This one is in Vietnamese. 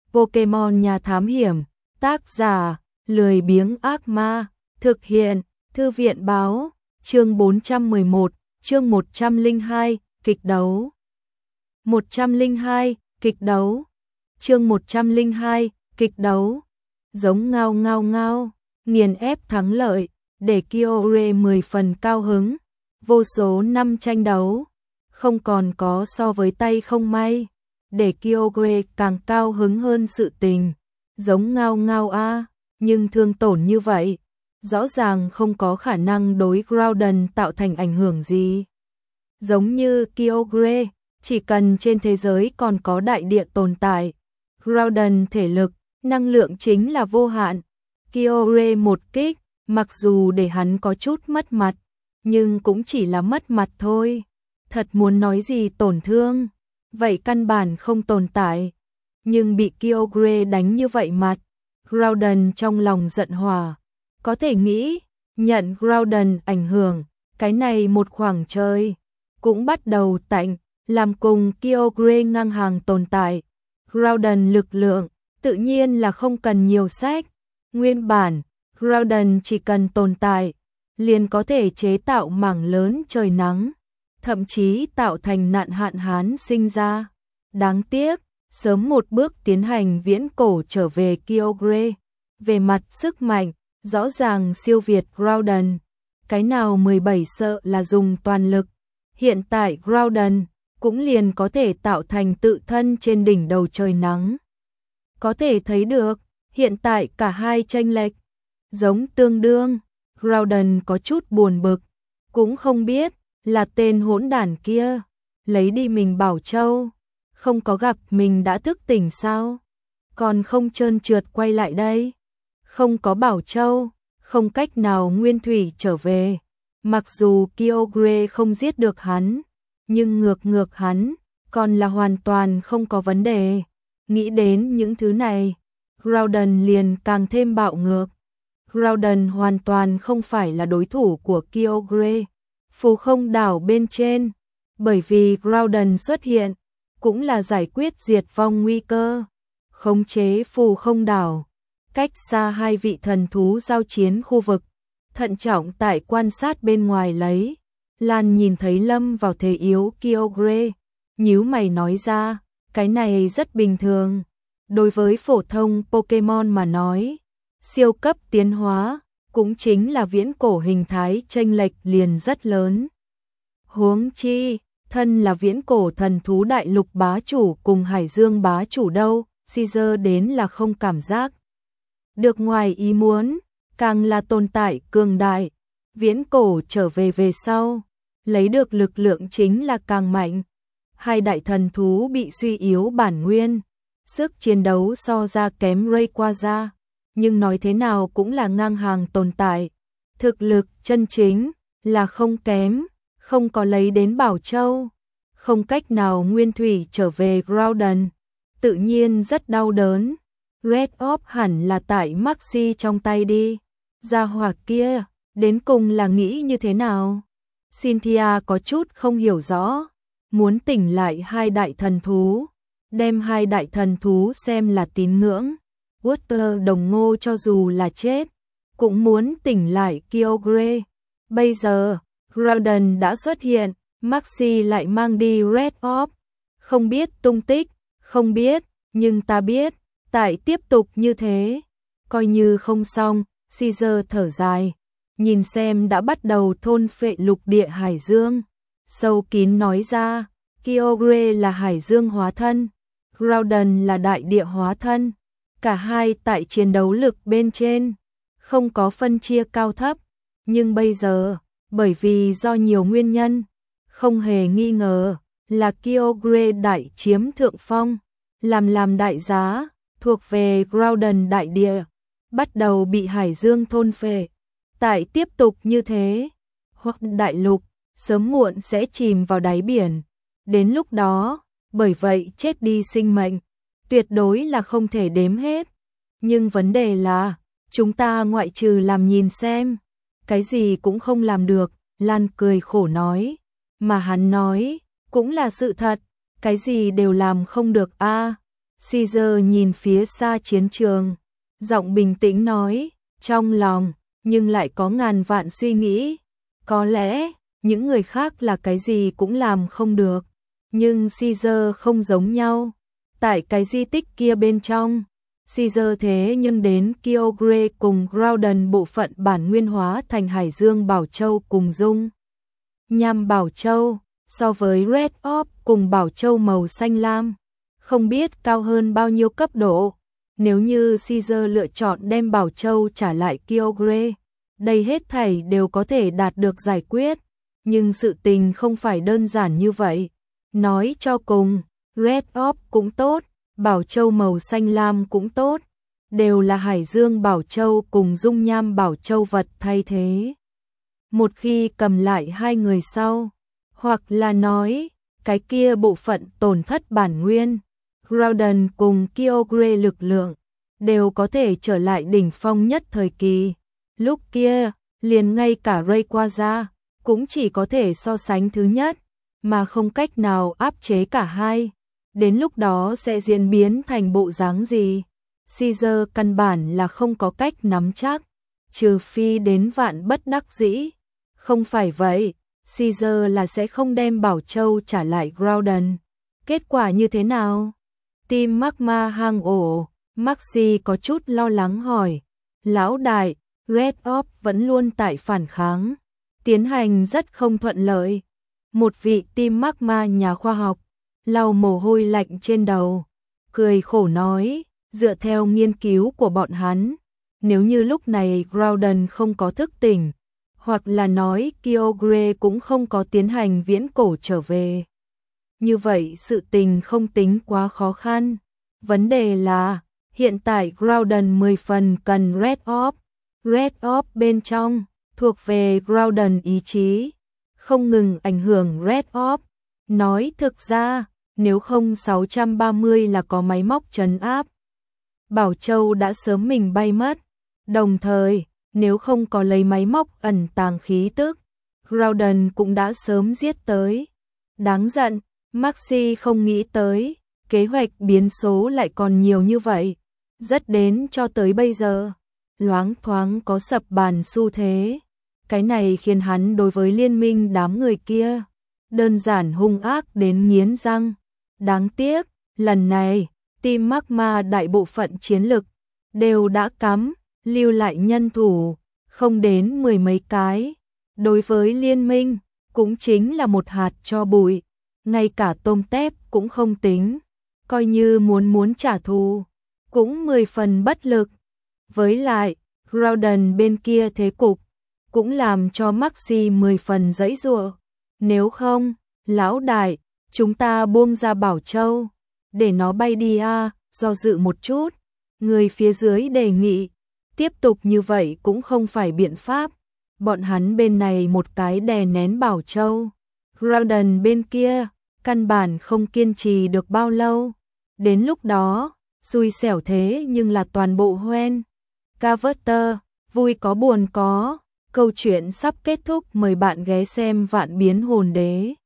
Pokemon nhà thám hiểm, tác giả, lười biếng ác ma, thực hiện, thư viện báo, chương 411, chương 102, kịch đấu. 102, kịch đấu. Chương 102, kịch đấu. Giống ngao ngao ngao, nghiền ép thắng lợi, để Kyogre 10 phần cao hứng. Vô số năm tranh đấu, không còn có so với tay không may, để Kyogre càng cao hứng hơn sự tình. Giống ngao ngao a, nhưng thương tổn như vậy, rõ ràng không có khả năng đối Groudon tạo thành ảnh hưởng gì. Giống như Kyogre, chỉ cần trên thế giới còn có đại địa tồn tại, Groudon thể lực, năng lượng chính là vô hạn. Kyogre một kích, mặc dù để hắn có chút mất mặt, nhưng cũng chỉ là mất mặt thôi. Thật muốn nói gì tổn thương, vậy căn bản không tồn tại. Nhưng bị Kyogre đánh như vậy mặt, Groudon trong lòng giận hỏa. Có thể nghĩ, nhận Groudon ảnh hưởng, cái này một khoảng trời cũng bắt đầu tạnh, làm cùng Kyogre ngang hàng tồn tại. Groudon lực lượng, tự nhiên là không cần nhiều sách. Nguyên bản, Groudon chỉ cần tồn tại, liền có thể chế tạo mảng lớn trời nắng, thậm chí tạo thành nạn hạn hán sinh ra. Đáng tiếc, sớm một bước tiến hành viễn cổ trở về Kyogre. Về mặt sức mạnh, rõ ràng siêu việt Groudon. Cái nào 17 sợ là dùng toàn lực. Hiện tại Groudon cũng liền có thể tạo thành tự thân trên đỉnh đầu trời nắng. Có thể thấy được, hiện tại cả hai chênh lệch giống tương đương. Groudon có chút buồn bực, cũng không biết là tên hỗn đản kia lấy đi mình Bảo Châu, không có gặp mình đã thức tỉnh sao? Còn không trơn trượt quay lại đây. Không có Bảo Châu, không cách nào nguyên thủy trở về. Mặc dù Kyogre không giết được hắn, nhưng ngược hắn còn là hoàn toàn không có vấn đề. Nghĩ đến những thứ này, Groudon liền càng thêm bạo ngược. Groudon hoàn toàn không phải là đối thủ của Kyogre. Phù không đảo bên trên, bởi vì Groudon xuất hiện, cũng là giải quyết diệt vong nguy cơ. Khống chế phù không đảo, cách xa hai vị thần thú giao chiến khu vực, thận trọng tại quan sát bên ngoài lấy. Lan nhìn thấy lâm vào thế yếu Kyogre, nhíu mày nói ra, cái này rất bình thường. Đối với phổ thông Pokemon mà nói, siêu cấp tiến hóa cũng chính là viễn cổ hình thái chênh lệch liền rất lớn. Huống chi, thân là viễn cổ thần thú đại lục bá chủ cùng hải dương bá chủ đâu, Caesar đến là không cảm giác được ngoài ý muốn, càng là tồn tại cường đại. Viễn cổ trở về sau, lấy được lực lượng chính là càng mạnh. Hai đại thần thú bị suy yếu bản nguyên, sức chiến đấu so ra kém Rayquaza, nhưng nói thế nào cũng là ngang hàng tồn tại. Thực lực chân chính là không kém, không có lấy đến Bảo Châu, không cách nào nguyên thủy trở về Groudon, tự nhiên rất đau đớn. Red Orb hẳn là tại Maxi trong tay đi. Gia hỏa kia, đến cùng là nghĩ như thế nào? Cynthia có chút không hiểu rõ, muốn tỉnh lại hai đại thần thú, đem hai đại thần thú xem là tín ngưỡng. Water đồng ngô cho dù là chết, cũng muốn tỉnh lại Kyogre. Bây giờ, Groudon đã xuất hiện, Maxi lại mang đi Red Orb. Không biết tung tích, không biết, nhưng ta biết, tại tiếp tục như thế, coi như không xong. Caesar thở dài, nhìn xem đã bắt đầu thôn phệ lục địa hải dương. Sâu kín nói ra, Kyogre là hải dương hóa thân, Groudon là đại địa hóa thân. Cả hai tại chiến đấu lực bên trên, không có phân chia cao thấp. Nhưng bây giờ, bởi vì do nhiều nguyên nhân, không hề nghi ngờ là Kyogre đại chiếm thượng phong, làm đại giá, thuộc về Groudon đại địa, bắt đầu bị hải dương thôn phệ. Tại tiếp tục như thế, hoặc đại lục, sớm muộn sẽ chìm vào đáy biển. Đến lúc đó, bởi vậy chết đi sinh mệnh, tuyệt đối là không thể đếm hết. Nhưng vấn đề là, chúng ta ngoại trừ làm nhìn xem, cái gì cũng không làm được. Lan cười khổ nói, mà hắn nói, cũng là sự thật, cái gì đều làm không được a. Caesar nhìn phía xa chiến trường, giọng bình tĩnh nói, trong lòng, nhưng lại có ngàn vạn suy nghĩ. Có lẽ, những người khác là cái gì cũng làm không được, nhưng Caesar không giống nhau. Tại cái di tích kia bên trong, Caesar thế nhưng đến Kyogre cùng Groudon bộ phận bản nguyên hóa thành Hải Dương Bảo Châu cùng Dung Nham Bảo Châu, so với Red Orb cùng Bảo Châu màu xanh lam, không biết cao hơn bao nhiêu cấp độ. Nếu như Caesar lựa chọn đem Bảo Châu trả lại Kyogre, đây hết thảy đều có thể đạt được giải quyết, nhưng sự tình không phải đơn giản như vậy. Nói cho cùng, Red Orb cũng tốt, Bảo Châu màu xanh lam cũng tốt, đều là Hải Dương Bảo Châu cùng Dung Nham Bảo Châu vật thay thế. Một khi cầm lại hai người sau, hoặc là nói, cái kia bộ phận tổn thất bản nguyên, Groudon cùng Kyogre lực lượng, đều có thể trở lại đỉnh phong nhất thời kỳ. Lúc kia, liền ngay cả Rayquaza cũng chỉ có thể so sánh thứ nhất, mà không cách nào áp chế cả hai. Đến lúc đó sẽ diễn biến thành bộ dáng gì? Caesar căn bản là không có cách nắm chắc, trừ phi đến vạn bất đắc dĩ. Không phải vậy, Caesar là sẽ không đem Bảo Châu trả lại Groudon. Kết quả như thế nào? Team Magma hang ổ, Maxi có chút lo lắng hỏi. Lão đại, Red Orb vẫn luôn tại phản kháng, tiến hành rất không thuận lợi. Một vị Team Magma nhà khoa học, lau mồ hôi lạnh trên đầu, cười khổ nói, dựa theo nghiên cứu của bọn hắn, nếu như lúc này Groudon không có thức tỉnh, hoặc là nói Kyogre cũng không có tiến hành viễn cổ trở về, như vậy sự tình không tính quá khó khăn. Vấn đề là, hiện tại Groudon 10 phần cần Red Orb. Red Orb bên trong, thuộc về Groudon ý chí, không ngừng ảnh hưởng Red Orb. Nói thực ra, nếu không 630 là có máy móc trấn áp, Bảo Châu đã sớm mình bay mất. Đồng thời, nếu không có lấy máy móc ẩn tàng khí tức, Groudon cũng đã sớm giết tới. Đáng giận, Maxi không nghĩ tới, kế hoạch biến số lại còn nhiều như vậy. Rất đến cho tới bây giờ, loáng thoáng có sập bàn xu thế. Cái này khiến hắn đối với liên minh đám người kia, đơn giản hung ác đến nghiến răng. Đáng tiếc, lần này, Team Magma đại bộ phận chiến lực đều đã cắm, lưu lại nhân thủ, không đến 10 mấy cái. Đối với liên minh, cũng chính là một hạt cho bụi, ngay cả tôm tép cũng không tính, coi như muốn trả thù, cũng 10 phần bất lực. Với lại, Groudon bên kia thế cục, cũng làm cho Maxi 10 phần giãy giụa. Nếu không, lão đại, chúng ta buông ra Bảo Châu, để nó bay đi à, do dự một chút. Người phía dưới đề nghị, tiếp tục như vậy cũng không phải biện pháp. Bọn hắn bên này một cái đè nén Bảo Châu, Groudon bên kia, căn bản không kiên trì được bao lâu. Đến lúc đó, xui xẻo thế nhưng là toàn bộ hoen. Carver, vui có buồn có. Câu chuyện sắp kết thúc, mời bạn ghé xem Vạn Biến Hồn Đế.